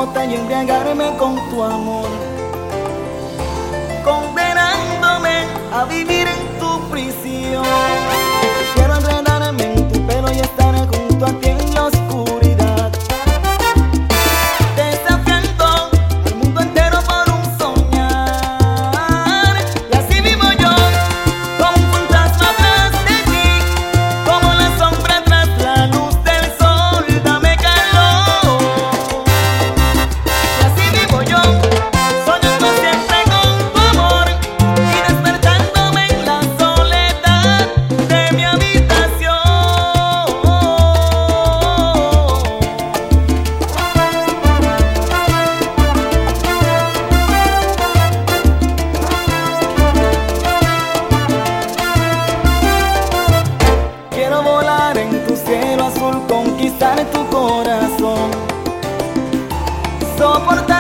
bota y embriagarme con tu amor, condenándome a vivir en tu prisión. Quiero enredarme en tu pelo y estar junto a ti en la oscuridad, desafiando al mundo entero por un soñar. Y así vivo yo, como un fantasma atrás de ti, como la sombra tras la luz del sol. Dame calor. Y así vivo yo, soñando siempre con tu amor y despertándome en la soledad de mi habitación. Quiero volar en tu cielo azul, conquistar tu corazón, soportar